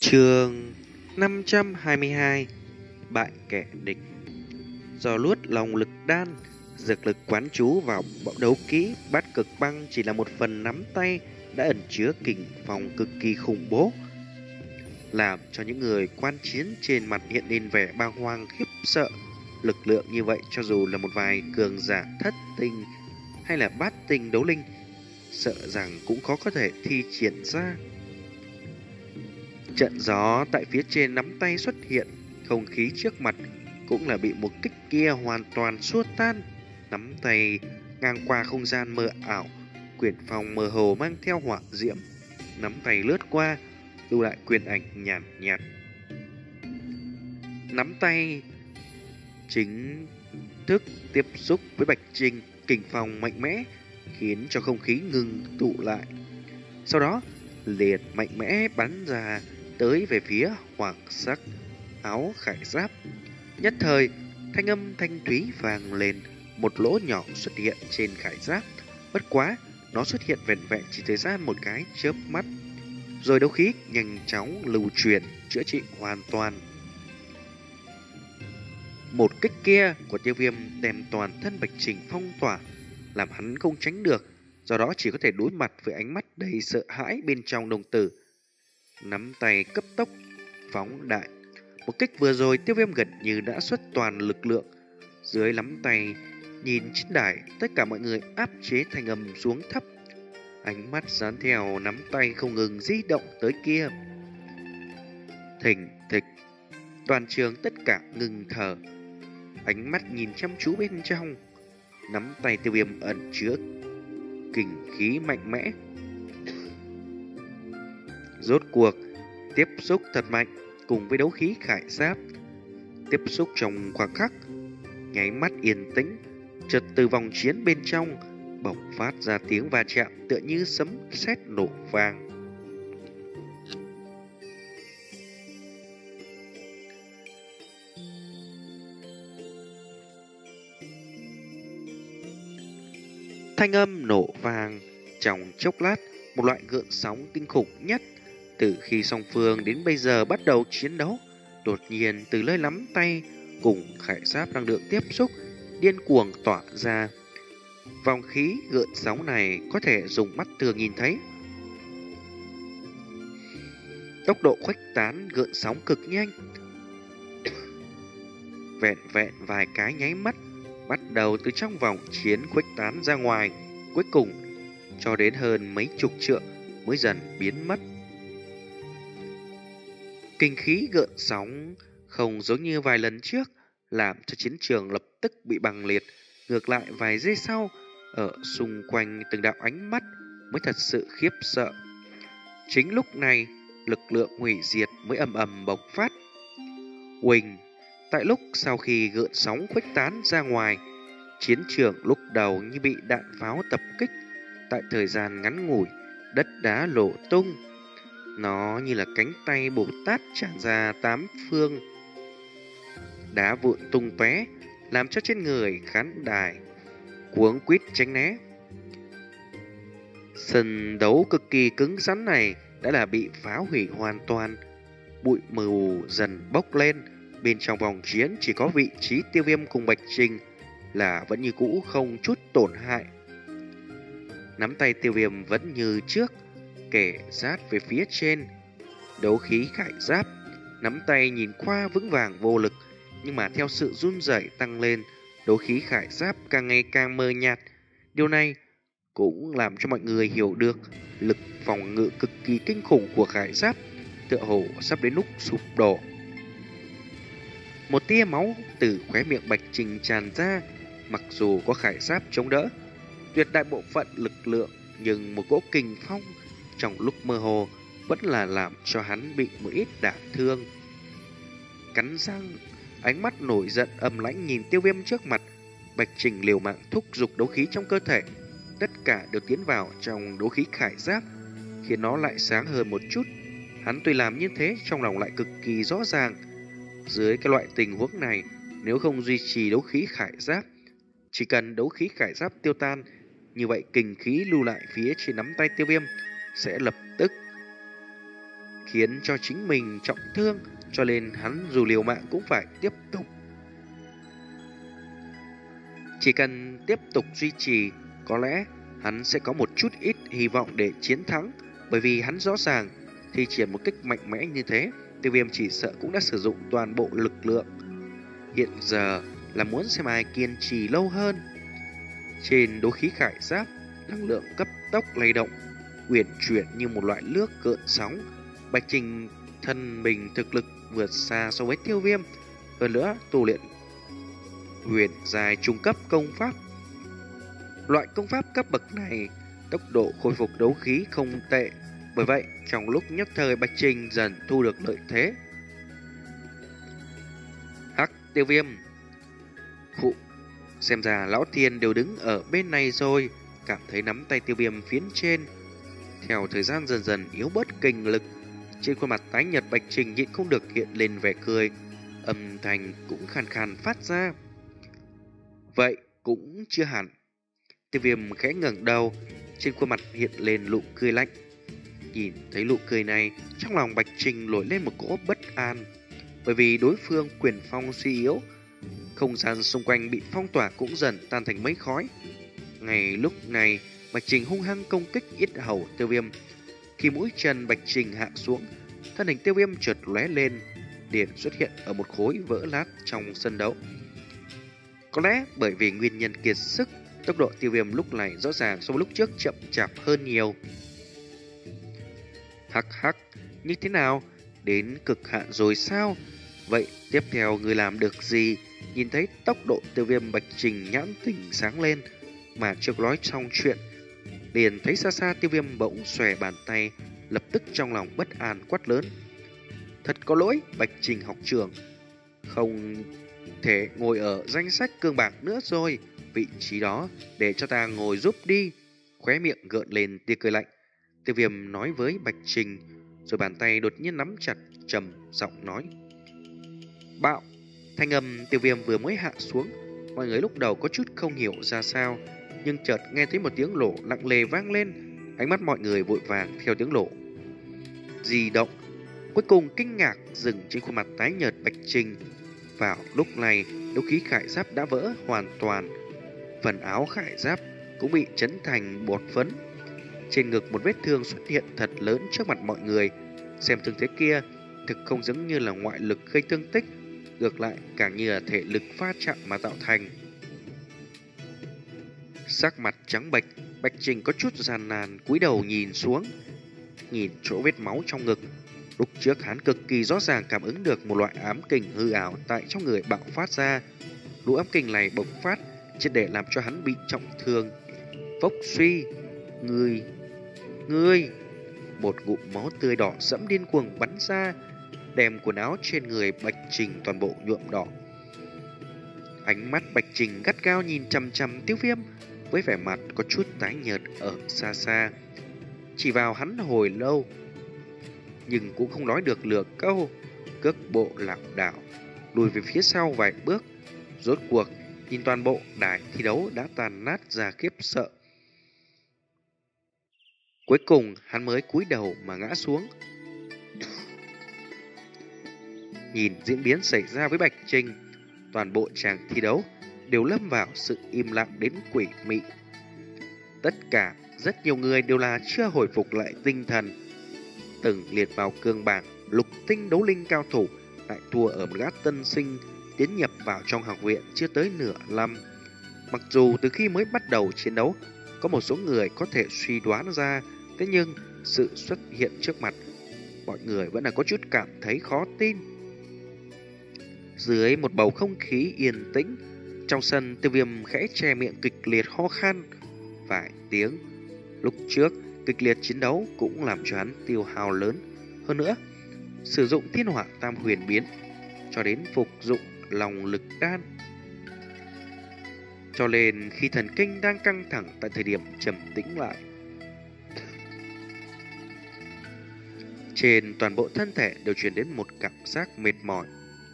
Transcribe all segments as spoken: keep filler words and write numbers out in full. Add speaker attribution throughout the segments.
Speaker 1: Chương năm trăm hai mươi hai. Bại kẻ địch. Do luốt lòng lực đan, dược lực quán chú vào bạo đấu kỹ bát cực băng chỉ là một phần nắm tay đã ẩn chứa kình phong cực kỳ khủng bố, làm cho những người quan chiến trên mặt hiện lên vẻ bàng hoàng khiếp sợ. Lực lượng như vậy cho dù là một vài cường giả thất tinh hay là bát tinh đấu linh, sợ rằng cũng khó có thể thi triển ra. Trận gió tại phía trên nắm tay xuất hiện, không khí trước mặt cũng là bị một kích kia hoàn toàn xua tan. Nắm tay ngang qua không gian mờ ảo, quyền phong mơ hồ mang theo hỏa diễm. Nắm tay lướt qua, lưu lại quyền ảnh nhàn nhạt, nhạt. Nắm tay chính thức tiếp xúc với Bạch Trình, kình phong mạnh mẽ khiến cho không khí ngừng tụ lại. Sau đó liền mạnh mẽ bắn ra tới về phía hoàng sắc áo khải giáp. Nhất thời, thanh âm thanh thúy vang lên, một lỗ nhỏ xuất hiện trên khải giáp. Bất quá, nó xuất hiện vẹn vẹn chỉ thời gian một cái chớp mắt, rồi đấu khí nhanh chóng lưu truyền, chữa trị hoàn toàn. Một kích kia của Tiêu Viêm đem toàn thân Bạch Trình phong tỏa, làm hắn không tránh được, do đó chỉ có thể đối mặt với ánh mắt đầy sợ hãi bên trong đồng tử. Nắm tay cấp tốc phóng đại. Một kích vừa rồi Tiêu Viêm gần như đã xuất toàn lực lượng. Dưới nắm tay, nhìn trên đài, tất cả mọi người áp chế thanh âm xuống thấp. Ánh mắt dán theo nắm tay không ngừng di động tới kia. Thình thịch, toàn trường tất cả ngừng thở, ánh mắt nhìn chăm chú bên trong. Nắm tay Tiêu Viêm ẩn chứa kình khí mạnh mẽ, rốt cuộc tiếp xúc thật mạnh cùng với đấu khí khải giáp. Tiếp xúc trong khoảng khắc, nháy mắt yên tĩnh, chợt từ vòng chiến bên trong bộc phát ra tiếng va chạm tựa như sấm sét nổ vang. Thanh âm nổ vang trong chốc lát, một loại gợn sóng kinh khủng nhất từ khi song phương đến bây giờ bắt đầu chiến đấu. Đột nhiên từ nơi nắm tay cùng khải giáp năng lượng tiếp xúc điên cuồng tỏa ra. Vòng khí gợn sóng này có thể dùng mắt thường nhìn thấy. Tốc độ khuếch tán gợn sóng cực nhanh, vẹn vẹn vài cái nháy mắt, bắt đầu từ trong vòng chiến khuếch tán ra ngoài, cuối cùng cho đến hơn mấy chục trượng mới dần biến mất. Kinh khí gợn sóng không giống như vài lần trước, làm cho chiến trường lập tức bị băng liệt. Ngược lại vài giây sau, ở xung quanh từng đạo ánh mắt mới thật sự khiếp sợ. Chính lúc này, lực lượng hủy diệt mới ầm ầm bộc phát. Huỳnh, tại lúc sau khi gợn sóng khuếch tán ra ngoài, chiến trường lúc đầu như bị đạn pháo tập kích. Tại thời gian ngắn ngủi, đất đá nổ tung, nó như là cánh tay Bồ Tát tràn ra tám phương, đá vụn tung tóe, làm cho trên người khán đài cuống quýt tránh né. Sân đấu cực kỳ cứng rắn này đã là bị phá hủy hoàn toàn. Bụi mù dần bốc lên, bên trong vòng chiến chỉ có vị trí Tiêu Viêm cùng Bạch Trình là vẫn như cũ không chút tổn hại. Nắm tay Tiêu Viêm vẫn như trước, kẻ sát về phía trên, đấu khí khải giáp. Nắm tay nhìn qua vững vàng vô lực, nhưng mà theo sự run rẩy tăng lên, đấu khí khải giáp càng ngày càng mờ nhạt. Điều này cũng làm cho mọi người hiểu được lực phòng ngự cực kỳ kinh khủng của khải giáp, tựa hồ sắp đến lúc sụp đổ. Một tia máu từ khóe miệng Bạch Trình tràn ra. Mặc dù có khải giáp chống đỡ tuyệt đại bộ phận lực lượng, nhưng một cỗ kình phong trong lúc mơ hồ vẫn là làm cho hắn bị một ít đả thương. Cắn răng, ánh mắt nổi giận âm lãnh nhìn Tiêu Viêm trước mặt. Bạch Trình liều mạng thúc giục đấu khí trong cơ thể, tất cả đều tiến vào trong đấu khí khải giáp, khiến nó lại sáng hơn một chút. Hắn tuy làm như thế, trong lòng lại cực kỳ rõ ràng, dưới cái loại tình huống này, nếu không duy trì đấu khí khải giáp, chỉ cần đấu khí khải giáp tiêu tan, như vậy kình khí lưu lại phía trên nắm tay Tiêu Viêm sẽ lập tức khiến cho chính mình trọng thương, cho nên hắn dù liều mạng cũng phải tiếp tục. Chỉ cần tiếp tục duy trì, có lẽ hắn sẽ có một chút ít hy vọng để chiến thắng, bởi vì hắn rõ ràng thi triển một kích mạnh mẽ như thế, Tiêu Viêm chỉ sợ cũng đã sử dụng toàn bộ lực lượng. Hiện giờ là muốn xem ai kiên trì lâu hơn. Trên đấu khí khải giáp, năng lượng cấp tốc lay động, uyển chuyển như một loại nước gợn sóng. Bạch Trình thân mình thực lực vượt xa so với Tiêu Viêm, hơn nữa tu luyện huyền dài trung cấp công pháp. Loại công pháp cấp bậc này, tốc độ khôi phục đấu khí không tệ. Bởi vậy, trong lúc nhất thời Bạch Trình dần thu được lợi thế. Hắc, Tiêu Viêm. Khụ, xem ra Lão Thiên đều đứng ở bên này rồi. Cảm thấy nắm tay Tiêu Viêm phiến trên. Theo thời gian dần dần yếu bớt kinh lực, trên khuôn mặt tái nhợt Bạch Trình nhịn không được hiện lên vẻ cười. Âm thanh cũng khàn khàn phát ra. Vậy cũng chưa hẳn. Tiêu Viêm khẽ ngẩng đầu, trên khuôn mặt hiện lên nụ cười lạnh. Nhìn thấy nụ cười này, trong lòng Bạch Trình nổi lên một cỗ bất an, bởi vì đối phương quyền phong suy yếu, không gian xung quanh bị phong tỏa cũng dần tan thành mây khói. Ngay lúc này, Bạch Trình hung hăng công kích yết hầu Tiêu Viêm. Khi mũi chân Bạch Trình hạ xuống, thân hình Tiêu Viêm chợt lóe lên, liền xuất hiện ở một khối vỡ lát trong sân đấu. Có lẽ bởi vì nguyên nhân kiệt sức, tốc độ Tiêu Viêm lúc này rõ ràng so với lúc trước chậm chạp hơn nhiều. Hắc hắc, như thế nào? Đến cực hạn rồi sao? Vậy tiếp theo người làm được gì? Nhìn thấy tốc độ Tiêu Viêm, Bạch Trình nhãn tỉnh sáng lên, mà chưa nói xong chuyện, liền thấy xa xa Tiêu Viêm bỗng xòe bàn tay, lập tức trong lòng bất an quát lớn. Thật có lỗi, Bạch Trình học trưởng, không thể ngồi ở danh sách cương bảng nữa rồi, vị trí đó để cho ta ngồi giúp đi. Khóe miệng gợn lên tia cười lạnh, Tiêu Viêm nói với Bạch Trình, rồi bàn tay đột nhiên nắm chặt, trầm giọng nói. Bạo! Thanh âm Tiêu Viêm vừa mới hạ xuống, mọi người lúc đầu có chút không hiểu ra sao, nhưng chợt nghe thấy một tiếng lổ nặng nề vang lên, ánh mắt mọi người vội vàng theo tiếng lổ di động, cuối cùng kinh ngạc dừng trên khuôn mặt tái nhợt Bạch Trình. Vào lúc này, đấu khí khải giáp đã vỡ hoàn toàn, phần áo khải giáp cũng bị chấn thành bột phấn. Trên ngực một vết thương xuất hiện thật lớn trước mặt mọi người. Xem thương thế kia, thực không giống như là ngoại lực gây thương tích, ngược lại càng như là thể lực pha chạm mà tạo thành. Sắc mặt trắng bệch, Bạch Trình có chút gian nan cúi đầu nhìn xuống, nhìn chỗ vết máu trong ngực. Lúc trước hắn cực kỳ rõ ràng cảm ứng được một loại ám kình hư ảo tại trong người bạo phát ra. Lũ ám kình này bộc phát triệt để làm cho hắn bị trọng thương. Phốc suy, ngươi, ngươi, một ngụm máu tươi đỏ sẫm điên cuồng bắn ra, đem quần áo trên người Bạch Trình toàn bộ nhuộm đỏ. Ánh mắt Bạch Trình gắt gao nhìn chằm chằm Tiêu Viêm, với vẻ mặt có chút tái nhợt ở xa xa, chỉ vào hắn hồi lâu, nhưng cũng không nói được lừa câu, cước bộ lảo đảo lùi về phía sau vài bước. Rốt cuộc nhìn toàn bộ đài thi đấu đã tàn nát ra khiếp sợ. Cuối cùng hắn mới cúi đầu mà ngã xuống. Nhìn diễn biến xảy ra với Bạch Trình, toàn bộ tràng thi đấu đều lâm vào sự im lặng đến quỷ mị. Tất cả rất nhiều người đều là chưa hồi phục lại tinh thần. Từng liệt vào cương bảng lục tinh đấu linh cao thủ lại thua ở một gã tân sinh tiến nhập vào trong học viện chưa tới nửa năm. Mặc dù từ khi mới bắt đầu chiến đấu, có một số người có thể suy đoán ra, thế nhưng sự xuất hiện trước mặt mọi người vẫn là có chút cảm thấy khó tin. Dưới một bầu không khí yên tĩnh, trong sân Tiêu Viêm khẽ che miệng kịch liệt ho khan vài tiếng. Lúc trước kịch liệt chiến đấu cũng làm cho hắn tiêu hao lớn, hơn nữa sử dụng thiên hỏa tam huyền biến cho đến phục dụng lòng lực đan, cho nên khi thần kinh đang căng thẳng tại thời điểm trầm tĩnh lại, trên toàn bộ thân thể đều truyền đến một cảm giác mệt mỏi.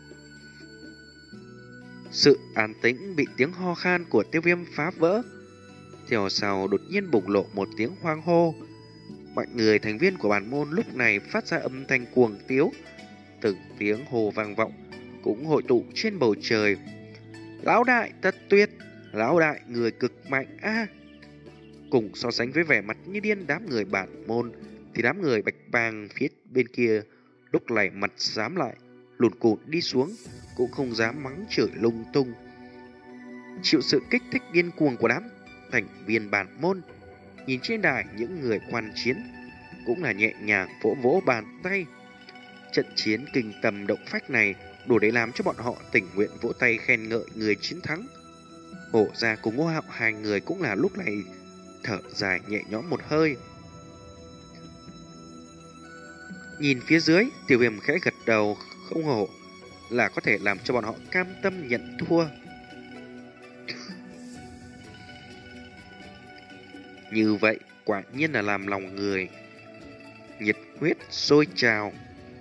Speaker 1: Sự an tĩnh bị tiếng ho khan của Tiêu Viêm phá vỡ. Theo sau đột nhiên bùng lộ một tiếng hoang hô. Mọi người thành viên của bản môn lúc này phát ra âm thanh cuồng tiếu, từng tiếng hồ vang vọng cũng hội tụ trên bầu trời. Lão đại thật tuyệt, lão đại người cực mạnh a. Cùng so sánh với vẻ mặt như điên đám người bản môn thì đám người bạch bàng phía bên kia lúc này mặt xám lại, lùn cụt đi xuống, cũng không dám mắng chửi lung tung. Chịu sự kích thích điên cuồng của đám thành viên bản môn, nhìn trên đài những người quan chiến cũng là nhẹ nhàng vỗ vỗ bàn tay. Trận chiến kinh tâm động phách này đủ để làm cho bọn họ tình nguyện vỗ tay khen ngợi người chiến thắng. Hổ Gia cùng Ngô Hạo hai người cũng là lúc này thở dài nhẹ nhõm một hơi. Nhìn phía dưới, Tiêu Viêm khẽ gật đầu, không hổ là có thể làm cho bọn họ cam tâm nhận thua. Như vậy quả nhiên là làm lòng người nhiệt huyết sôi trào.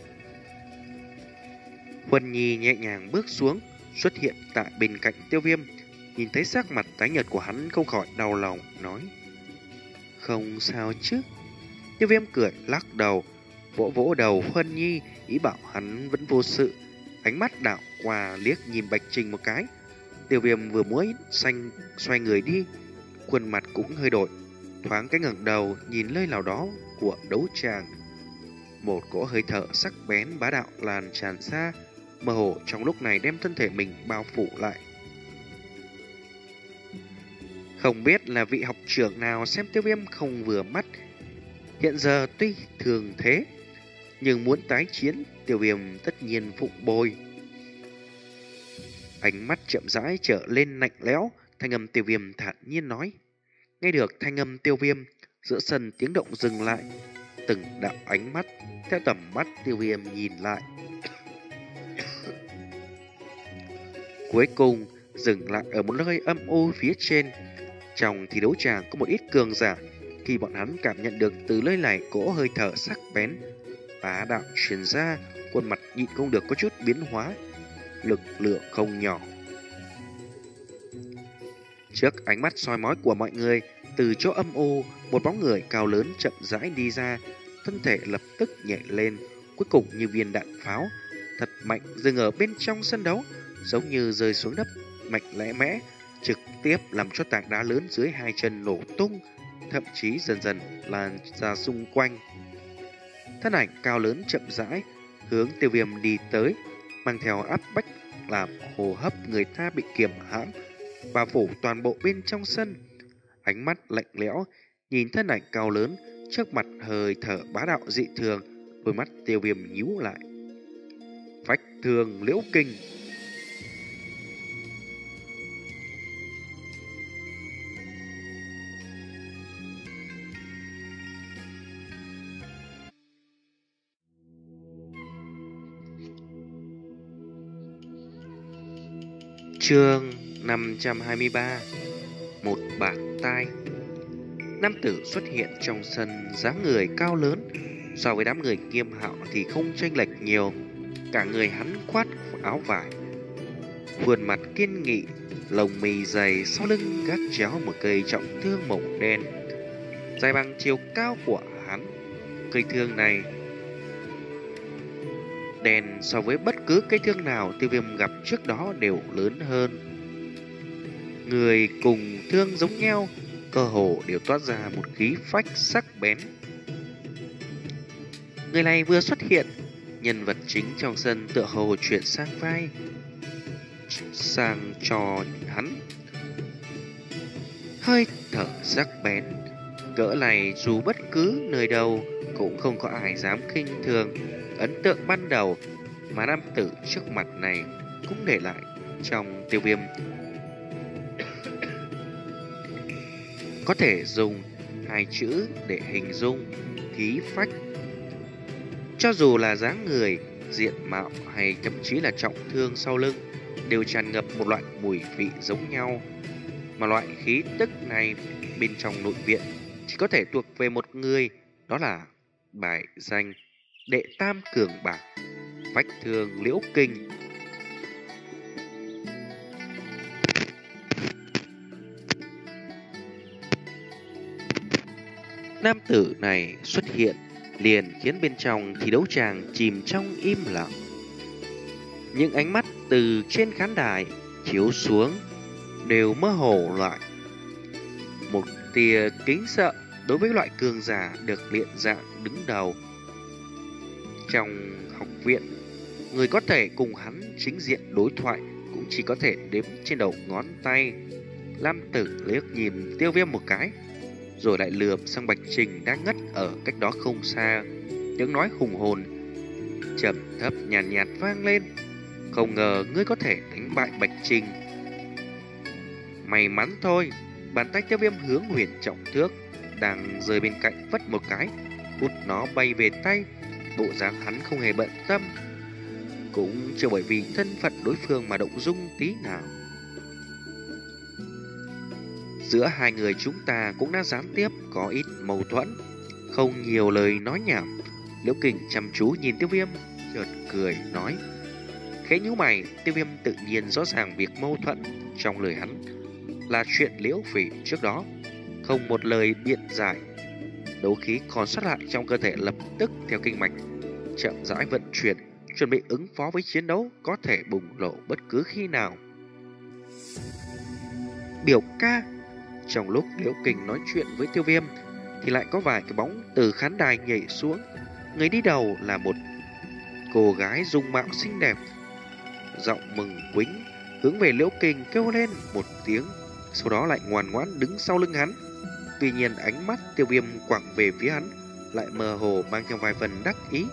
Speaker 1: Huân Nhi nhẹ nhàng bước xuống, xuất hiện tại bên cạnh Tiêu Viêm. Nhìn thấy sắc mặt tái nhợt của hắn không khỏi đau lòng, nói: Không sao chứ? Tiêu Viêm cười lắc đầu, vỗ vỗ đầu Huân Nhi, ý bảo hắn vẫn vô sự. Ánh mắt đảo qua liếc nhìn Bạch Trình một cái. Tiêu Viêm vừa mới xanh xoay người đi, khuôn mặt cũng hơi đổi, thoáng cái ngẩng đầu nhìn nơi nào đó của đấu tràng. Một cỗ hơi thở sắc bén bá đạo lan tràn xa, mơ hồ trong lúc này đem thân thể mình bao phủ lại. Không biết là vị học trưởng nào xem Tiêu Viêm không vừa mắt. Hiện giờ tuy thường thế, nhưng muốn tái chiến, Tiêu Viêm tất nhiên phụng bồi. Ánh mắt chậm rãi trở lên lạnh lẽo, thanh âm Tiêu Viêm thản nhiên nói. Nghe được thanh âm Tiêu Viêm, giữa sân tiếng động dừng lại. Từng đạo ánh mắt theo tầm mắt Tiêu Viêm nhìn lại, cuối cùng dừng lại ở một nơi âm u phía trên. Trong thi đấu tràng có một ít cường giả, khi bọn hắn cảm nhận được từ nơi này cỗ hơi thở sắc bén bá đạo truyền ra, khuôn mặt nhịn không được có chút biến hóa, lực lượng không nhỏ. Trước ánh mắt soi mói của mọi người, từ chỗ âm u, một bóng người cao lớn chậm rãi đi ra, thân thể lập tức nhảy lên, cuối cùng như viên đạn pháo, thật mạnh dừng ở bên trong sân đấu, giống như rơi xuống đất, mạnh lẽ mẽ, trực tiếp làm cho tảng đá lớn dưới hai chân nổ tung, thậm chí dần dần lan ra xung quanh. Thân ảnh cao lớn chậm rãi hướng Tiêu Viêm đi tới, mang theo áp bách làm hô hấp người ta bị kiềm hãm, bao phủ toàn bộ bên trong sân. Ánh mắt lạnh lẽo nhìn thân ảnh cao lớn trước mặt, hơi thở bá đạo dị thường, đôi mắt Tiêu Viêm nhíu lại. Phách Thương Liễu Kinh. Chương năm trăm hai mươi ba. Một bàn tay. Nam tử xuất hiện trong sân, dáng người cao lớn, so với đám người Nghiêm Hạo thì không chênh lệch nhiều. Cả người hắn khoác áo vải, khuôn mặt kiên nghị, lồng mì dày, sau lưng gác chéo một cây trọng thương màu đen, dài bằng chiều cao của hắn. Cây thương này đen so với bất cứ cây thương nào Tiêu Viêm gặp trước đó đều lớn hơn. Người cùng thương giống nhau, cơ hồ đều toát ra một khí phách sắc bén. Người này vừa xuất hiện, nhân vật chính trong sân tựa hồ chuyển sang vai sang cho hắn. Hơi thở sắc bén cỡ này dù bất cứ nơi đâu cũng không có ai dám khinh thường. Ấn tượng ban đầu mà nam tử trước mặt này cũng để lại trong Tiêu Viêm có thể dùng hai chữ để hình dung: khí phách. Cho dù là dáng người, diện mạo hay thậm chí là trọng thương sau lưng đều tràn ngập một loại mùi vị giống nhau. Mà loại khí tức này bên trong nội viện chỉ có thể thuộc về một người, đó là bài danh đệ tam cường bảng Phách Thương Liễu Kinh. Nam tử này xuất hiện liền khiến bên trong thi đấu tràng chìm trong im lặng. Những ánh mắt từ trên khán đài chiếu xuống đều mơ hồ lại một tia kính sợ đối với loại cường giả được luyện dạng đứng đầu. Trong học viện, người có thể cùng hắn chính diện đối thoại cũng chỉ có thể đếm trên đầu ngón tay. Lam tử liếc nhìn Tiêu Viêm một cái, rồi lại lườm sang Bạch Trình đang ngất ở cách đó không xa. Tiếng nói hùng hồn trầm thấp nhàn nhạt, nhạt vang lên. Không ngờ ngươi có thể đánh bại Bạch Trình. May mắn thôi. Bàn tay Tiêu Viêm hướng Huyền Trọng Thước đang rơi bên cạnh vất một cái, hút nó bay về tay. Bộ dáng hắn không hề bận tâm, cũng chưa bởi vì thân phận đối phương mà động dung tí nào. Giữa hai người chúng ta cũng đã gián tiếp có ít mâu thuẫn, không nhiều lời nói nhảm. Liễu Kình chăm chú nhìn Tiêu Viêm, chợt cười nói. Khẽ nhíu mày, Tiêu Viêm tự nhiên rõ ràng việc mâu thuẫn trong lời hắn là chuyện Liễu Phỉ trước đó, không một lời biện giải. Đấu khí còn sót lại trong cơ thể lập tức theo kinh mạch chậm rãi vận chuyển, chuẩn bị ứng phó với chiến đấu có thể bùng nổ bất cứ khi nào. Biểu ca. Trong lúc Liễu Kình nói chuyện với Tiêu Viêm thì lại có vài cái bóng từ khán đài nhảy xuống. Người đi đầu là một cô gái dung mạo xinh đẹp, giọng mừng quính hướng về Liễu Kình kêu lên một tiếng, sau đó lại ngoan ngoãn đứng sau lưng hắn. Tuy nhiên ánh mắt Tiêu Viêm quẳng về phía hắn lại mơ hồ mang theo vài phần đắc ý.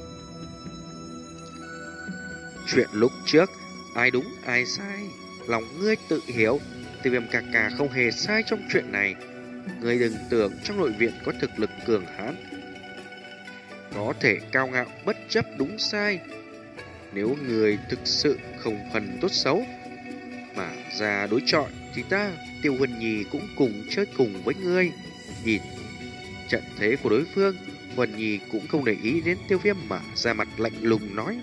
Speaker 1: Chuyện lúc trước ai đúng ai sai, lòng ngươi tự hiểu. Tiêu Viêm ca ca không hề sai trong chuyện này. Ngươi đừng tưởng trong nội viện có thực lực cường hãn, có thể cao ngạo bất chấp đúng sai. Nếu người thực sự không phần tốt xấu mà ra đối chọi thì ta, Tiêu Huân Nhi cũng cùng chơi cùng với ngươi. Nhìn trận thế của đối phương, Huân Nhi cũng không để ý đến Tiêu Viêm mà ra mặt lạnh lùng nói.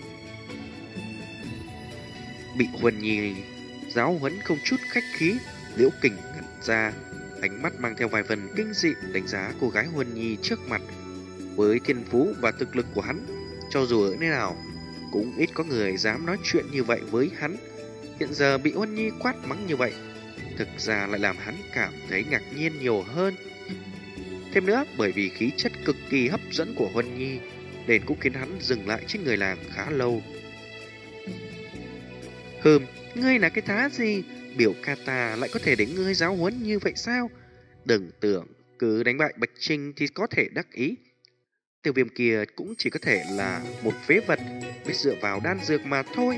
Speaker 1: Bị Huân Nhi giáo huấn không chút khách khí, Liễu Kình ngẩn ra, ánh mắt mang theo vài phần kinh dị đánh giá cô gái Huân Nhi trước mặt. Với thiên phú và thực lực của hắn, cho dù ở nơi nào cũng ít có người dám nói chuyện như vậy với hắn. Hiện giờ bị Huân Nhi quát mắng như vậy, thực ra lại làm hắn cảm thấy ngạc nhiên nhiều hơn. Thêm nữa, bởi vì khí chất cực kỳ hấp dẫn của Huân Nhi nên cũng khiến hắn dừng lại trên người làng khá lâu. Hừm, ngươi là cái thá gì? Biểu ca ta lại có thể để ngươi giáo huấn như vậy sao? Đừng tưởng cứ đánh bại Bạch Trình thì có thể đắc ý. Tiêu Viêm kia cũng chỉ có thể là một phế vật biết dựa vào đan dược mà thôi.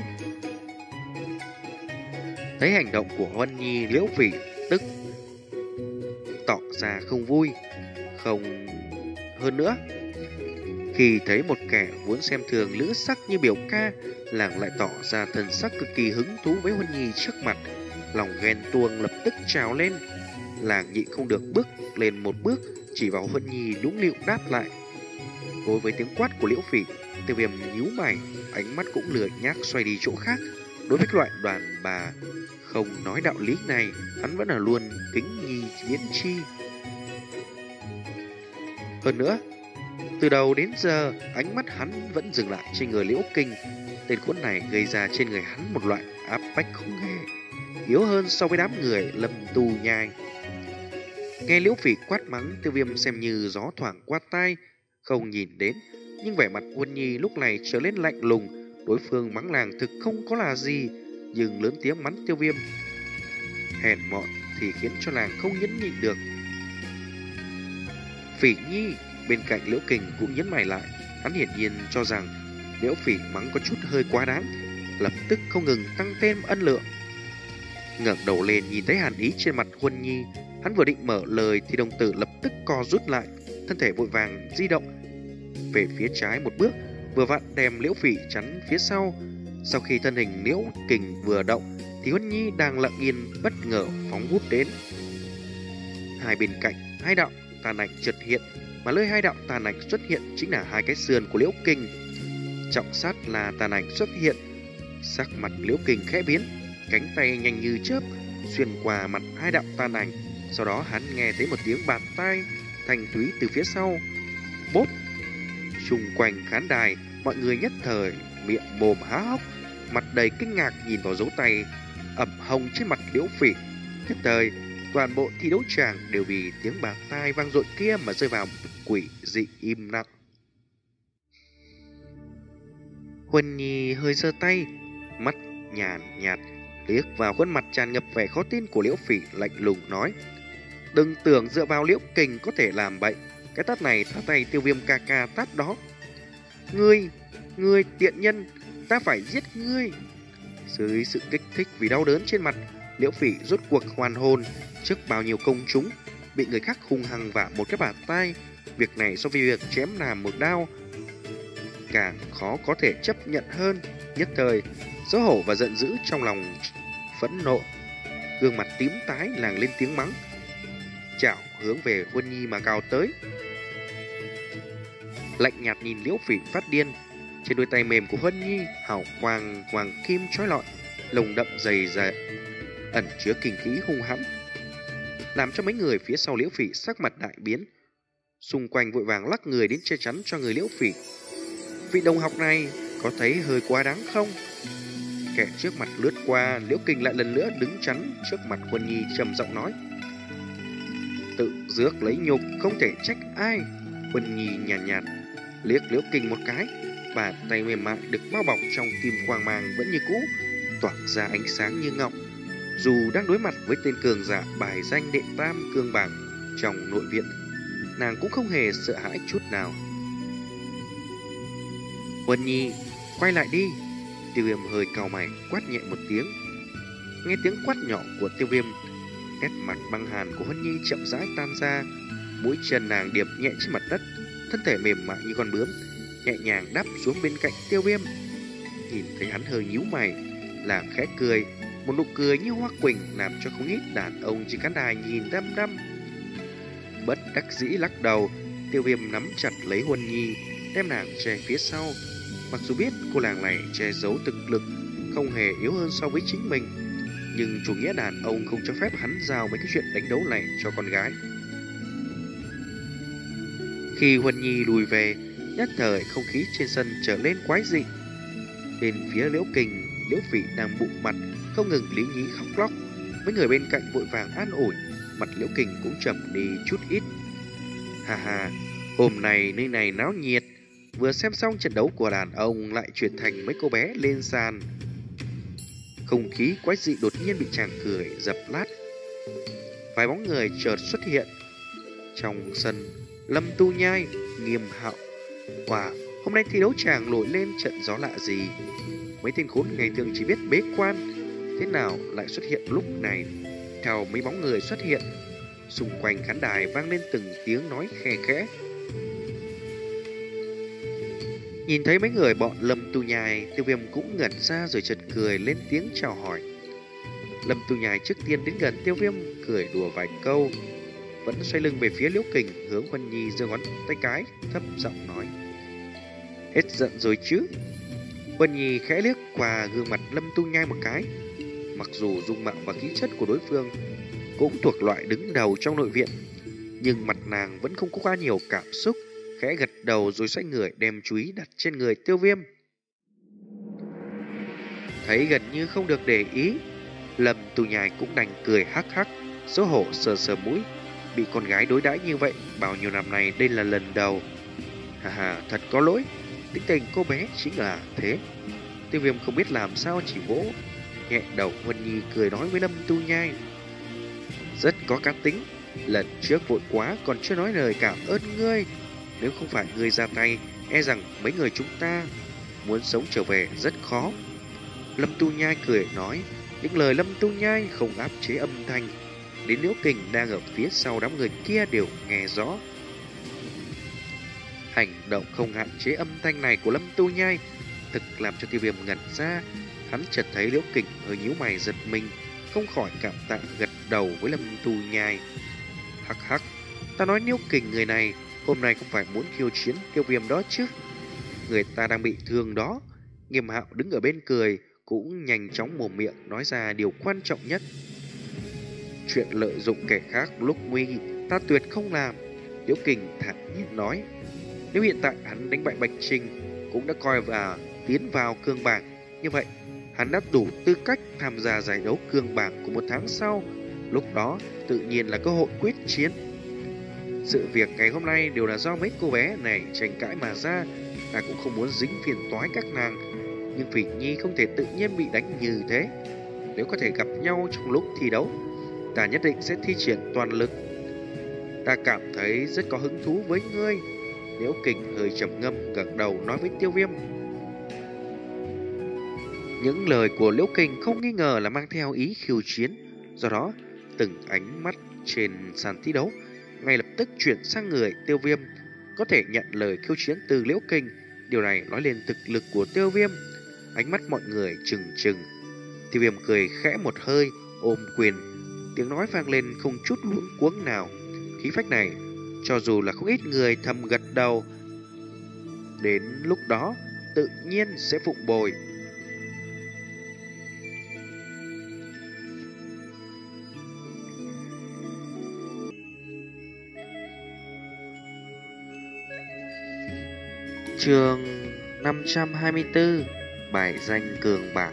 Speaker 1: Thấy hành động của Huân Nhi, Liễu Phỉ tức tỏ ra không vui. Không hơn nữa, khi thấy một kẻ vốn xem thường lữ sắc như biểu ca, làng lại tỏ ra thần sắc cực kỳ hứng thú với Huân Nhi trước mặt. Lòng ghen tuông lập tức trào lên. Làng nhịn không được bước lên một bước, chỉ vào Huân Nhi nũng nịu đáp lại. Đối với tiếng quát của Liễu Phỉ, Tiêu Viêm nhíu mày, ánh mắt cũng lười nhác xoay đi chỗ khác. Đối với loại đoàn bà không nói đạo lý này, hắn vẫn là luôn kính nhi viễn chi. Hơn nữa, từ đầu đến giờ, ánh mắt hắn vẫn dừng lại trên người Liễu Kình. Tên khốn này gây ra trên người hắn một loại áp bách không hề yếu hơn so với đám người lâm tu nhai. Nghe Liễu Phỉ quát mắng, Tiêu Viêm xem như gió thoảng qua tai, không nhìn đến. Nhưng vẻ mặt Huân Nhi lúc này trở lên lạnh lùng. Đối phương mắng làng thực không có là gì, nhưng lớn tiếng mắng Tiêu Viêm hèn mọn thì khiến cho làng không nhẫn nhịn được. Phỉ Nhi bên cạnh Liễu Kình cũng nhấn mày lại. Hắn hiển nhiên cho rằng Liễu Phỉ mắng có chút hơi quá đáng, lập tức không ngừng tăng thêm ân lượng. Ngẩng đầu lên nhìn thấy hàn ý trên mặt Huân Nhi, hắn vừa định mở lời thì đồng tử lập tức co rút lại, thân thể vội vàng di động về phía trái một bước, vừa vặn đem Liễu Phỉ chắn phía sau. Sau khi thân hình Liễu Kình vừa động thì Huân Nhi đang lặng yên bất ngờ phóng vút đến. Hai bên cạnh hai đạo tàn ảnh chợt hiện, mà nơi hai đạo tàn ảnh xuất hiện chính là hai cái sườn của Liễu Kình. Trọng sát là tàn ảnh xuất hiện, sắc mặt Liễu Kình khẽ biến, cánh tay nhanh như chớp xuyên qua mặt hai đạo tàn ảnh. Sau đó hắn nghe thấy một tiếng bạt tai thanh thúy từ phía sau. Bốp! Xung quanh khán đài, mọi người nhất thời miệng mồm há hốc, mặt đầy kinh ngạc nhìn vào dấu tay ẩm hồng trên mặt Liễu Phỉ. Nhất thời, toàn bộ thi đấu tràng đều vì tiếng bạt tai vang dội kia mà rơi vào quỷ dị im lặng. Huân Nhi hơi giơ tay, mắt nhàn nhạt liếc vào khuôn mặt tràn ngập vẻ khó tin của Liễu Phỉ, lạnh lùng nói: đừng tưởng dựa vào Liễu Kình có thể làm bậy, cái tát này ta tay Tiêu Viêm ca ca tát đó. Ngươi, ngươi tiện nhân, ta phải giết ngươi. Dưới sự kích thích vì đau đớn trên mặt, Liễu Phỉ rốt cuộc hoàn hồn. Trước bao nhiêu công chúng, bị người khác hung hăng vả một cái bạt tai, việc này so với việc chém làm một đao càng khó có thể chấp nhận hơn. Nhất thời, xấu hổ và giận dữ trong lòng phẫn nộ, gương mặt tím tái làng lên tiếng mắng, chảo hướng về Huân Nhi mà cào tới. Lạnh nhạt nhìn Liễu Phỉ phát điên, trên đôi tay mềm của Huân Nhi hào quang hoàng kim chói lọi, lồng đậm dày dày ẩn chứa kinh khí hung hãn, làm cho mấy người phía sau Liễu Phỉ sắc mặt đại biến, xung quanh vội vàng lắc người đến che chắn cho người Liễu Phỉ. Vị đồng học này có thấy hơi quá đáng không? Kẻ trước mặt lướt qua, Liễu Kình lại lần nữa đứng chắn trước mặt Huân Nhi trầm giọng nói: tự rước lấy nhục, không thể trách ai. Huân Nhi nhàn nhạt, nhạt liếc Liễu Kình một cái, bàn tay mềm mại được bao bọc trong kim quang mang vẫn như cũ, tỏa ra ánh sáng như ngọc. Dù đang đối mặt với tên cường giả bài danh đệ tam cương bảng trong nội viện, nàng cũng không hề sợ hãi chút nào. Huân Nhi, quay lại đi. Tiêu Viêm hơi cau mày quát nhẹ một tiếng. Nghe tiếng quát nhỏ của Tiêu Viêm, nét mặt băng hàn của Huân Nhi chậm rãi tan ra, mũi chân nàng điệp nhẹ trên mặt đất, thân thể mềm mại như con bướm nhẹ nhàng đáp xuống bên cạnh Tiêu Viêm. Nhìn thấy hắn hơi nhíu mày, nàng khẽ cười, một nụ cười như hoa quỳnh làm cho không ít đàn ông trên khán đài nhìn đăm đăm. Bất đắc dĩ lắc đầu, Tiêu Viêm nắm chặt lấy Huân Nhi, đem nàng che phía sau. Mặc dù biết cô nàng này che giấu thực lực không hề yếu hơn so với chính mình, nhưng chủ nghĩa đàn ông không cho phép hắn giao mấy cái chuyện đánh đấu này cho con gái. Khi Huân Nhi lùi về, nhất thời không khí trên sân trở lên quái dị. Bên phía Liễu Kình, Liễu Phỉ đang bụng mặt không ngừng lý nhí khóc lóc. Mấy người bên cạnh vội vàng an ủi, mặt Liễu Kình cũng trầm đi chút ít. Hà hà, hôm nay nơi này náo nhiệt, vừa xem xong trận đấu của đàn ông lại chuyển thành mấy cô bé lên sàn. Không khí quái dị đột nhiên bị chàng cười dập lát. Vài bóng người chợt xuất hiện trong sân. Lâm Tu Nhai, Nghiêm Hạo. Wow, hôm nay thi đấu chàng nổi lên trận gió lạ gì? Mấy tên khốn ngày thường chỉ biết bế quan, thế nào lại xuất hiện lúc này? Theo mấy bóng người xuất hiện, xung quanh khán đài vang lên từng tiếng nói khe khẽ. Nhìn thấy mấy người bọn Lâm Tu Nhai, Tiêu Viêm cũng ngẩn ra rồi chợt cười lên tiếng chào hỏi. Lâm Tu Nhai trước tiên đến gần Tiêu Viêm, cười đùa vài câu, vẫn xoay lưng về phía Liễu Kình, hướng Huân Nhi giơ ngón tay cái, thấp giọng nói: hết giận rồi chứ? Huân Nhi khẽ liếc qua gương mặt Lâm Tu Nhai một cái. Mặc dù dung mạo và khí chất của đối phương cũng thuộc loại đứng đầu trong nội viện, nhưng mặt nàng vẫn không có quá nhiều cảm xúc, khẽ gật đầu rồi xoay người đem chú ý đặt trên người Tiêu Viêm. Thấy gần như không được để ý, Lâm Tu Nhai cũng đành cười hắc hắc, xấu hổ sờ sờ mũi. Bị con gái đối đãi như vậy bao nhiêu năm nay đây là lần đầu. Hà hà, thật có lỗi, tính tình cô bé chính là thế. Tiêu Viêm không biết làm sao chỉ vỗ nhẹ đầu Huân Nhi, cười nói với Lâm Tu Nhai: rất có cá tính, lần trước vội quá còn chưa nói lời cảm ơn ngươi. Nếu không phải ngươi ra tay, e rằng mấy người chúng ta muốn sống trở về rất khó. Lâm Tu Nhai cười nói. Những lời Lâm Tu Nhai không áp chế âm thanh, đến Liễu Kình đang ở phía sau đám người kia đều nghe rõ. Hành động không hạn chế âm thanh này của Lâm Tu Nhai thực làm cho Tiêu Viêm ngẩn ra. Hắn chợt thấy Liễu Kình hơi nhíu mày giật mình, không khỏi cảm tạ gật đầu với Lâm Tu Nhai. Hắc hắc, ta nói Liễu Kình người này hôm nay không phải muốn khiêu chiến Tiêu Viêm đó chứ? Người ta đang bị thương đó. Nghiêm Hạo đứng ở bên cười, cũng nhanh chóng mồm miệng nói ra điều quan trọng nhất. Chuyện lợi dụng kẻ khác lúc nguy ta tuyệt không làm. Liễu Kình thản nhiên nói, nếu hiện tại hắn đánh bại Bạch Trình cũng đã coi và tiến vào cương bảng, như vậy hắn đã đủ tư cách tham gia giải đấu cương bảng của một tháng sau. Lúc đó tự nhiên là cơ hội quyết chiến. Sự việc ngày hôm nay đều là do mấy cô bé này tranh cãi mà ra. Ta cũng không muốn dính phiền toái các nàng, nhưng Phỉ Nhi không thể tự nhiên bị đánh như thế. Nếu có thể gặp nhau trong lúc thi đấu, ta nhất định sẽ thi triển toàn lực. Ta cảm thấy rất có hứng thú với ngươi. Liễu Kình hơi trầm ngâm gật đầu nói với Tiêu Viêm. Những lời của Liễu Kình không nghi ngờ là mang theo ý khiêu chiến. Do đó từng ánh mắt trên sàn thi đấu ngay lập tức chuyển sang người Tiêu Viêm. Có thể nhận lời khiêu chiến từ Liễu Kình, điều này nói lên thực lực của Tiêu Viêm. Ánh mắt mọi người trừng trừng. Tiêu Viêm cười khẽ một hơi, ôm quyền. Tiếng nói vang lên không chút luống cuống nào. Khí phách này, cho dù là không ít người thầm gật đầu, đến lúc đó tự nhiên sẽ phụng bồi. Chương năm trăm hai mươi tư, bài danh cường bảng.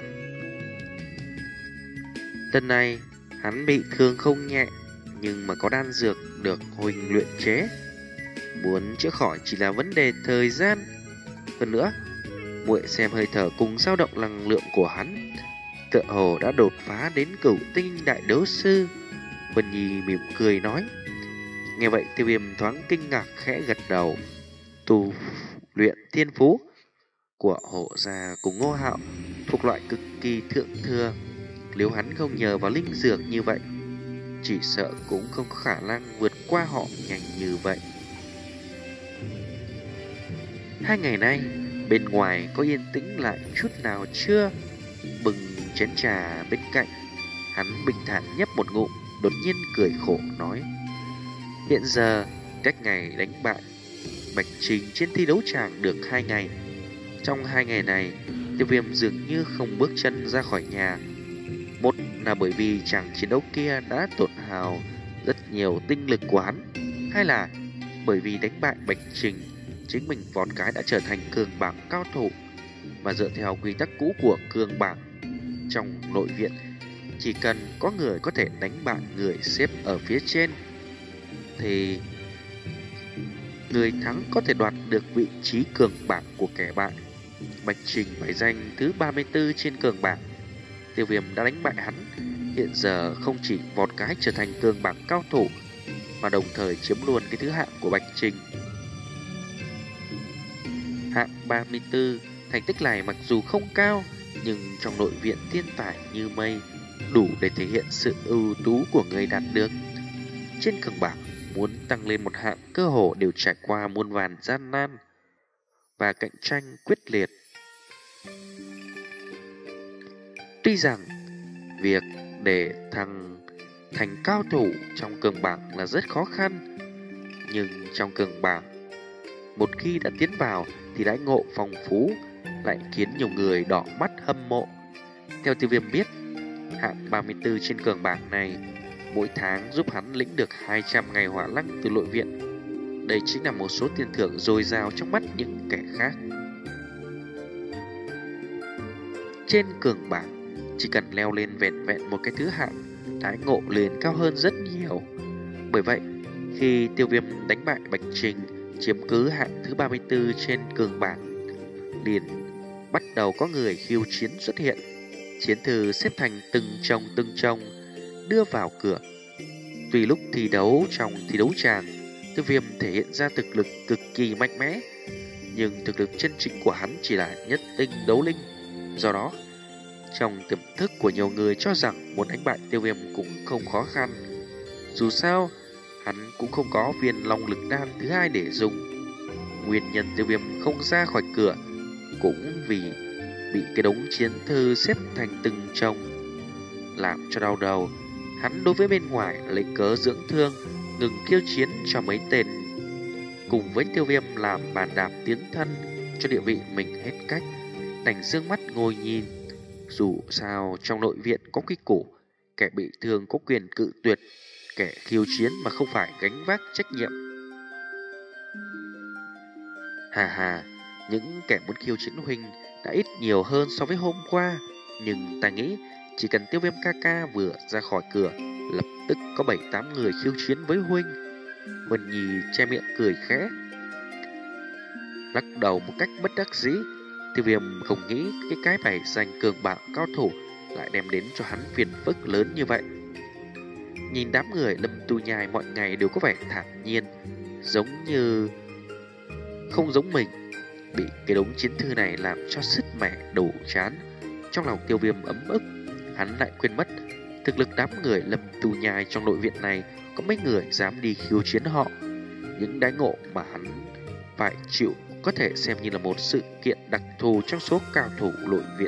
Speaker 1: Lần này hắn bị thương không nhẹ, nhưng mà có đan dược được huynh luyện chế, muốn chữa khỏi chỉ là vấn đề thời gian. Hơn nữa, muội xem hơi thở cùng dao động năng lượng của hắn, tựa hồ đã đột phá đến cửu tinh đại đấu sư. Vân Nhi mỉm cười nói. Nghe vậy Tiêu Viêm thoáng kinh ngạc khẽ gật đầu. Tu luyện thiên phú của hộ gia cùng Ngô Hạo thuộc loại cực kỳ thượng thừa. Nếu hắn không nhờ vào linh dược như vậy, chỉ sợ cũng không có khả năng vượt qua họ nhanh như vậy. Hai ngày nay bên ngoài có yên tĩnh lại chút nào chưa? Bừng chén trà bên cạnh, hắn bình thản nhấp một ngụm, đột nhiên cười khổ nói. Hiện giờ cách ngày đánh bại Bạch Trình trên thi đấu tràng được hai ngày. Trong hai ngày này, Tiêu Viêm dường như không bước chân ra khỏi nhà. Một là bởi vì chàng chiến đấu kia đã tổn hao rất nhiều tinh lực của hắn, hai là bởi vì đánh bại Bạch Trình, chính mình vọt cái đã trở thành cường bảng cao thủ. Mà dựa theo quy tắc cũ của cường bảng trong nội viện, chỉ cần có người có thể đánh bại người xếp ở phía trên thì người thắng có thể đoạt được vị trí cường bảng của kẻ bại. Bạch Trình bài danh thứ ba mươi tư trên cường bảng. Tiêu Viêm đã đánh bại hắn, hiện giờ không chỉ vọt cái trở thành cường bảng cao thủ, mà đồng thời chiếm luôn cái thứ hạng của Bạch Trình. Hạng ba mươi tư, thành tích này mặc dù không cao, nhưng trong nội viện thiên tài như mây, đủ để thể hiện sự ưu tú của người đạt được. Trên cường bảng, muốn tăng lên một hạng cơ hồ đều trải qua muôn vàn gian nan và cạnh tranh quyết liệt. Tuy rằng việc để thằng thành cao thủ trong cường bảng là rất khó khăn, nhưng trong cường bảng, một khi đã tiến vào thì đãi ngộ phong phú, lại khiến nhiều người đỏ mắt hâm mộ. Theo Tiêu Viêm biết, hạng ba mươi tư trên cường bảng này mỗi tháng giúp hắn lĩnh được hai trăm ngày hỏa lăng từ nội viện. Đây chính là một số tiền thưởng dồi dào trong mắt những kẻ khác. Trên cường bảng, chỉ cần leo lên vẹn vẹn một cái thứ hạng, đãi ngộ liền cao hơn rất nhiều. Bởi vậy, khi Tiêu Viêm đánh bại Bạch Trình, chiếm cứ hạng thứ ba mươi tư trên cường bảng, liền bắt đầu có người khiêu chiến xuất hiện. Chiến thư xếp thành từng chồng từng chồng đưa vào cửa. Tuy lúc thi đấu trong thi đấu tràng, Tiêu Viêm thể hiện ra thực lực cực kỳ mạnh mẽ, nhưng thực lực chân chính của hắn chỉ là nhất tinh đấu linh. Do đó, trong tiềm thức của nhiều người cho rằng muốn đánh bại Tiêu Viêm cũng không khó khăn. Dù sao, hắn cũng không có viên long lực đan thứ hai để dùng. Nguyên nhân Tiêu Viêm không ra khỏi cửa cũng vì bị cái đống chiến thư xếp thành từng chồng làm cho đau đầu. Hắn đối với bên ngoài lấy cớ dưỡng thương, ngừng khiêu chiến cho mấy tên, cùng với Tiêu Viêm làm bàn đạp tiến thân cho địa vị mình hết cách, đành dương mắt ngồi nhìn. Dù sao trong nội viện có quy củ, kẻ bị thương có quyền cự tuyệt kẻ khiêu chiến mà không phải gánh vác trách nhiệm. Hà hà, những kẻ muốn khiêu chiến huynh đã ít nhiều hơn so với hôm qua. Nhưng ta nghĩ chỉ cần Tiêu Viêm ca ca vừa ra khỏi cửa, lập tức có bảy tám người khiêu chiến với huynh. Huân Nhi che miệng cười khẽ, lắc đầu một cách bất đắc dĩ. Tiêu Viêm không nghĩ cái cái bài giành cường bạo cao thủ lại đem đến cho hắn phiền phức lớn như vậy. Nhìn đám người Lâm Tu Nhai mọi ngày đều có vẻ thản nhiên, giống như không giống mình. Bị cái đống chiến thư này làm cho sứt mẻ đủ chán. Trong lòng Tiêu Viêm ấm ức, hắn lại quên mất thực lực đám người Lâm Tu Nhai trong nội viện này có mấy người dám đi khiêu chiến họ. Những đãi ngộ mà hắn phải chịu có thể xem như là một sự kiện đặc thù trong số cao thủ nội viện.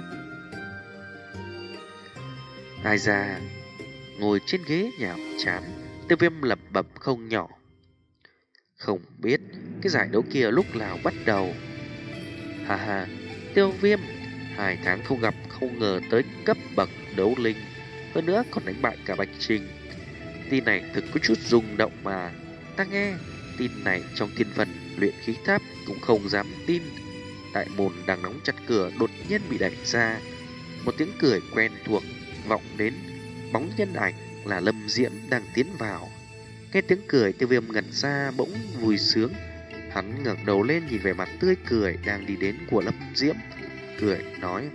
Speaker 1: Ai ra, ngồi trên ghế nhàm chán, Tiêu Viêm lẩm bẩm không nhỏ. Không biết cái giải đấu kia lúc nào bắt đầu. Hà hà, Tiêu Viêm hai tháng không gặp, không ngờ tới cấp bậc đấu linh, hơn nữa còn đánh bại cả Bạch Trình. Tin này thực có chút rung động mà. Ta nghe tin này trong thiên phần luyện khí tháp cũng không dám tin. Đại môn đang đóng chặt cửa đột nhiên bị đẩy ra. Một tiếng cười quen thuộc vọng đến, bóng nhân ảnh là Lâm Diễm đang tiến vào. Nghe tiếng cười, Tiêu Viêm ngẩn ra bỗng vui sướng. Hắn ngẩng đầu lên nhìn vẻ mặt tươi cười đang đi đến của Lâm Diễm, cười nói: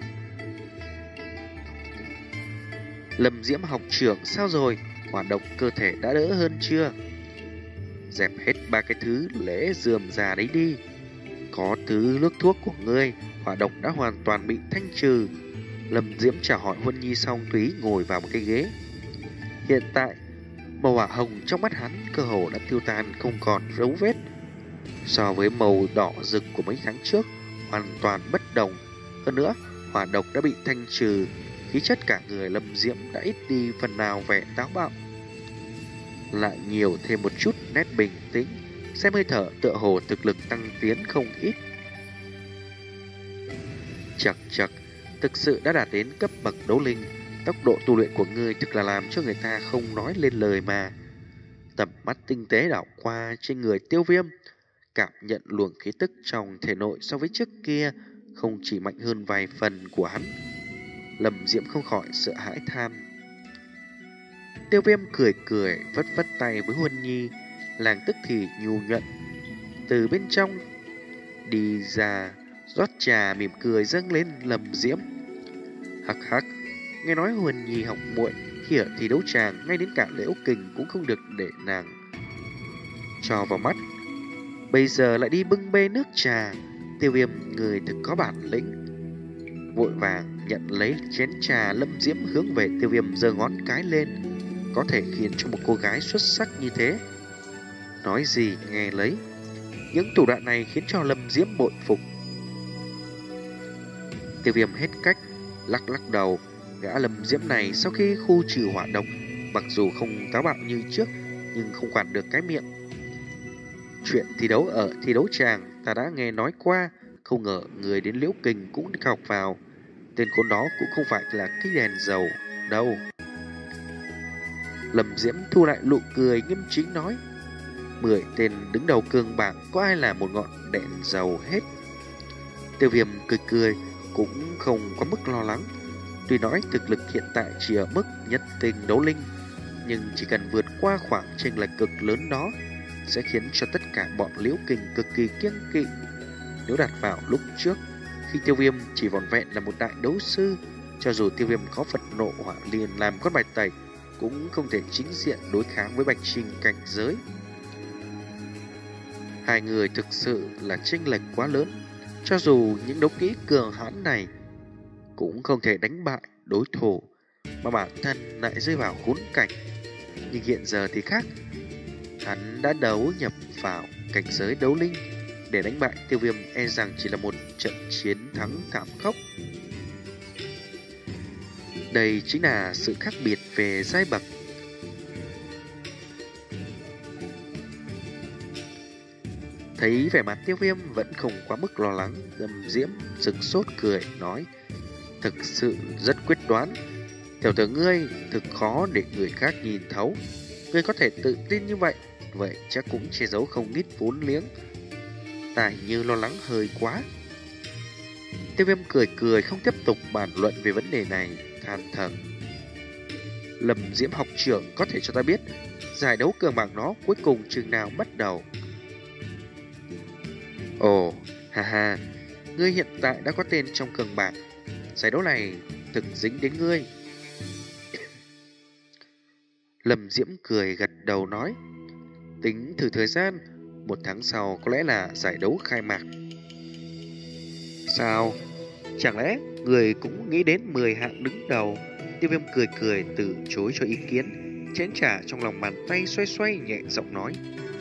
Speaker 1: Lâm Diễm học trưởng sao rồi? Hỏa độc cơ thể đã đỡ hơn chưa? Dẹp hết ba cái thứ lễ dườm già đấy đi. Có thứ nước thuốc của ngươi, hỏa độc đã hoàn toàn bị thanh trừ. Lâm Diễm chào hỏi Huân Nhi xong túy ngồi vào một cái ghế. Hiện tại màu hỏa hồng trong mắt hắn cơ hồ đã tiêu tan không còn dấu vết. So với màu đỏ rực của mấy tháng trước, hoàn toàn bất đồng. Hơn nữa, hỏa độc đã bị thanh trừ, khí chất cả người Lâm Diễm đã ít đi phần nào vẻ táo bạo, lại nhiều thêm một chút nét bình tĩnh, xem hơi thở tựa hồ thực lực tăng tiến không ít. Chậc chậc, thực sự đã đạt đến cấp bậc đấu linh, tốc độ tu luyện của ngươi thực là làm cho người ta không nói lên lời mà. Tầm mắt tinh tế đảo qua trên người Tiêu Viêm, cảm nhận luồng khí tức trong thể nội so với trước kia không chỉ mạnh hơn vài phần của hắn. Lâm Diễm không khỏi sợ hãi than. Tiêu Viêm cười cười vất vất tay với Huân Nhi, làng tức thì nhu nhuận từ bên trong đi ra, rót trà mỉm cười dâng lên Lâm Diễm. Hắc hắc, nghe nói Huân Nhi học muội khi ở thi đấu tràng, ngay đến cả Liễu Kình cũng không được để nàng cho vào mắt, bây giờ lại đi bưng bê nước trà. Tiêu Viêm người thực có bản lĩnh. Vội vàng nhận lấy chén trà, Lâm Diễm hướng về Tiêu Viêm giơ ngón cái lên. Có thể khiến cho một cô gái xuất sắc như thế nói gì nghe lấy. Những thủ đoạn này khiến cho Lâm Diễm bội phục. Tiêu Viêm hết cách lắc lắc đầu. Gã Lâm Diễm này sau khi khu trừ hỏa độc, mặc dù không táo bạo như trước, nhưng không quản được cái miệng. Chuyện thi đấu ở thi đấu tràng ta đã nghe nói qua, không ngờ người đến Liễu Kình cũng học vào. Tên khốn đó cũng không phải là cái đèn dầu đâu. Lâm Diễm thu lại nụ cười nghiêm chính nói: Mười tên đứng đầu cường bảng có ai là một ngọn đèn dầu hết. Tiêu Viêm cười cười cũng không có mức lo lắng. Tuy nói thực lực hiện tại chỉ ở mức nhất tinh đấu linh, nhưng chỉ cần vượt qua khoảng chênh lệch cực lớn đó sẽ khiến cho tất cả bọn Liễu Kình cực kỳ kiêng kỵ. Nếu đặt vào lúc trước, khi Tiêu Viêm chỉ vỏn vẹn là một đại đấu sư, cho dù Tiêu Viêm có Phật nộ hỏa liền làm con bài tẩy, cũng không thể chính diện đối kháng với Bạch Trình cảnh giới. Hai người thực sự là chênh lệch quá lớn, cho dù những đấu kỹ cường hãn này cũng không thể đánh bại đối thủ, mà bản thân lại rơi vào khốn cảnh. Nhưng hiện giờ thì khác, hắn đã đấu nhập vào cảnh giới đấu linh, để đánh bại Tiêu Viêm e rằng chỉ là một trận chiến thắng thảm khốc. Đây chính là sự khác biệt về giai bậc. Thấy vẻ mặt Tiêu Viêm vẫn không quá mức lo lắng, Lâm Diễm sững sốt cười nói: Thực sự rất quyết đoán. Tiểu tử ngươi thực khó để người khác nhìn thấu. Ngươi có thể tự tin như vậy, vậy chắc cũng che giấu không ít vốn liếng. Ta hình như lo lắng hơi quá. Tiêu Viêm cười cười không tiếp tục bàn luận về vấn đề này, than thở. Lâm Diễm học trưởng có thể cho ta biết giải đấu cờ bạc nó cuối cùng chừng nào bắt đầu? Ồ, ha ha, ngươi hiện tại đã có tên trong cờ bạc. Giải đấu này thực dính đến ngươi. Lâm Diễm cười gật đầu nói. Tính thử thời gian, một tháng sau có lẽ là giải đấu khai mạc. Sao? Chẳng lẽ người cũng nghĩ đến mười hạng đứng đầu? Tiêu Viêm cười cười từ chối cho ý kiến, chén trà trong lòng bàn tay xoay xoay nhẹ giọng nói.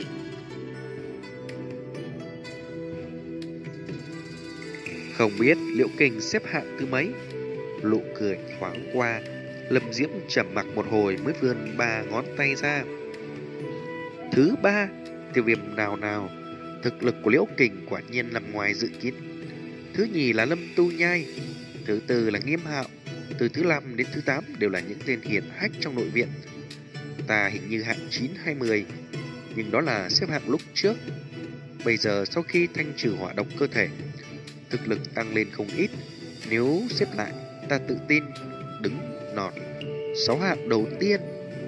Speaker 1: Không biết Liễu Kình xếp hạng thứ mấy? Nụ cười thoáng qua, Lâm Diễm trầm mặc một hồi mới vươn ba ngón tay ra. Thứ ba, Tiêu Viêm nào nào, thực lực của Liễu Kình quả nhiên nằm ngoài dự kiến. Thứ nhì là Lâm Tu Nhai, thứ tư là Nghiêm Hạo, từ thứ năm đến thứ tám đều là những tên hiển hách trong nội viện. Ta hình như hạng chín hay mười, nhưng đó là xếp hạng lúc trước. Bây giờ sau khi thanh trừ hỏa độc cơ thể, thực lực tăng lên không ít. Nếu xếp lại, ta tự tin đứng nọt sáu hạng đầu tiên.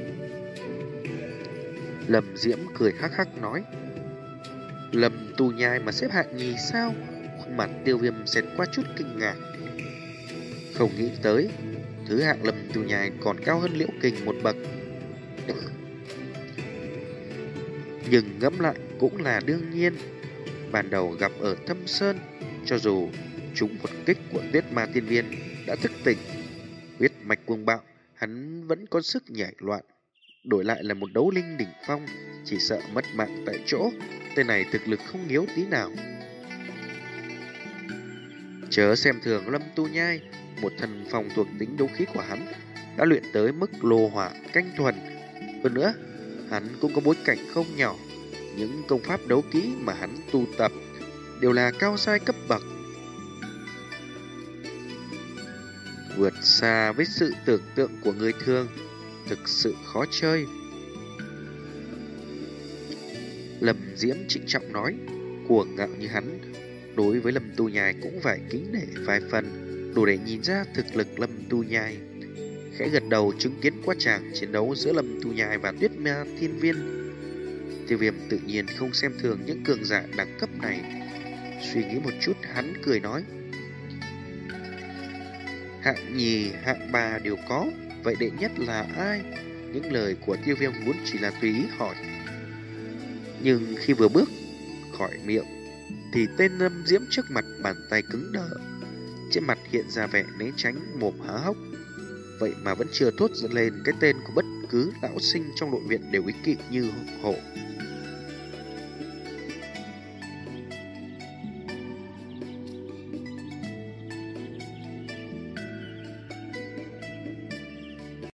Speaker 1: Lâm Diễm cười hắc hắc nói. Lâm Tu Nhai mà xếp hạng nhì sao? Khuôn mặt Tiêu Viêm xẹt qua chút kinh ngạc. Không nghĩ tới thứ hạng Lâm Tu Nhai còn cao hơn Liễu Kình một bậc. Nhưng ngẫm lại cũng là đương nhiên. Ban đầu gặp ở Thâm Sơn, cho dù trúng một kích của Tuyết Ma Tiên Viên đã thức tỉnh huyết mạch cuồng bạo, hắn vẫn có sức nhảy loạn. Đổi lại là một đấu linh đỉnh phong, chỉ sợ mất mạng tại chỗ. Tên này thực lực không yếu tí nào. Chớ xem thường Lâm Tu Nhai, một thần phòng thuộc tính đấu khí của hắn đã luyện tới mức lô hỏa canh thuần. Hơn nữa, hắn cũng có bối cảnh không nhỏ. Những công pháp đấu kỹ mà hắn tu tập đều là cao giai cấp bậc, vượt xa với sự tưởng tượng của người thường, thực sự khó chơi. Lâm Diễm trịnh trọng nói, cuồng ngạo như hắn, đối với Lâm Tu Nhai cũng phải kính nể vài phần, đủ để nhìn ra thực lực Lâm Tu Nhai. Khẽ gật đầu chứng kiến quá tràng chiến đấu giữa Lâm Tu Nhai và Tuyết Ma Thiên Viên, Tiêu Viêm tự nhiên không xem thường những cường giả đẳng cấp này. Suy nghĩ một chút, hắn cười nói, hạng nhì, hạng ba đều có, vậy đệ nhất là ai? Những lời của Tiêu Viêm vốn chỉ là tùy ý hỏi, nhưng khi vừa bước khỏi miệng thì tên Lâm Diễm trước mặt bàn tay cứng đờ, trên mặt hiện ra vẻ né tránh, mồm há hốc. Vậy mà vẫn chưa thốt dẫn lên cái tên của bất cứ lão sinh trong nội viện đều ý kỵ như hổ.